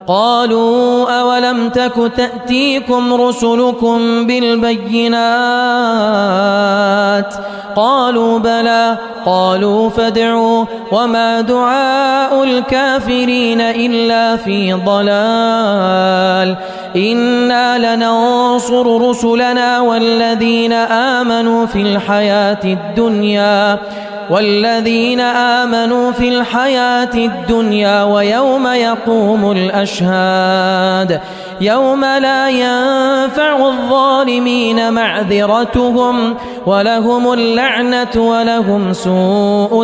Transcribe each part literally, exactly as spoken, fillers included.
قالوا أولم تك تأتيكم رسلكم بالبينات قالوا بلى قالوا فادعوا وما دعاء الكافرين إلا في ضلال إنا لننصر رسلنا والذين آمنوا في الحياة الدنيا والذين آمنوا في الحياة الدنيا ويوم يقوم الأشهاد يوم لا ينفع الظالمين معذرتهم ولهم اللعنة ولهم سوء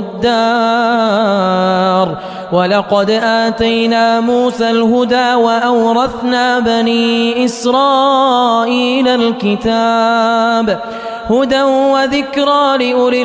الدار ولقد آتينا موسى الهدى وأورثنا بني إسرائيل الكتاب هدى وذكرى لأولي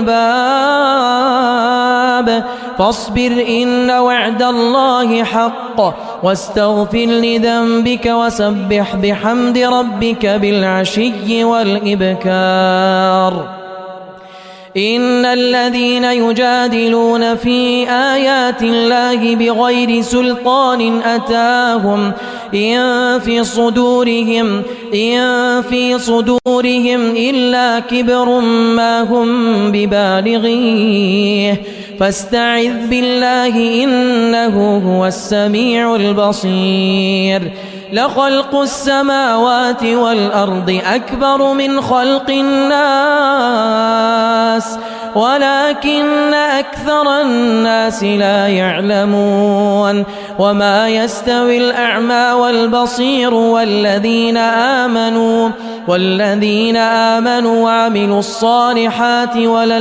الألباب فاصبر إن وعد الله حق واستغفر لذنبك وسبح بحمد ربك بالعشي والإبكار إن الذين يجادلون في آيات الله بغير سلطان أتاهم إن في صدورهم إن في صدورهم إلا كبر ما هم ببالغيه فاستعذ بالله إنه هو السميع البصير لخلق السماوات والأرض أكبر من خلق الناس ولكن أكثر الناس لا يعلمون وما يستوي الأعمى والبصير والذين آمنوا والذين آمنوا وعملوا الصالحات ولا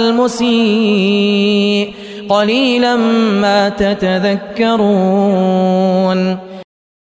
المسيء قليلا ما تتذكرون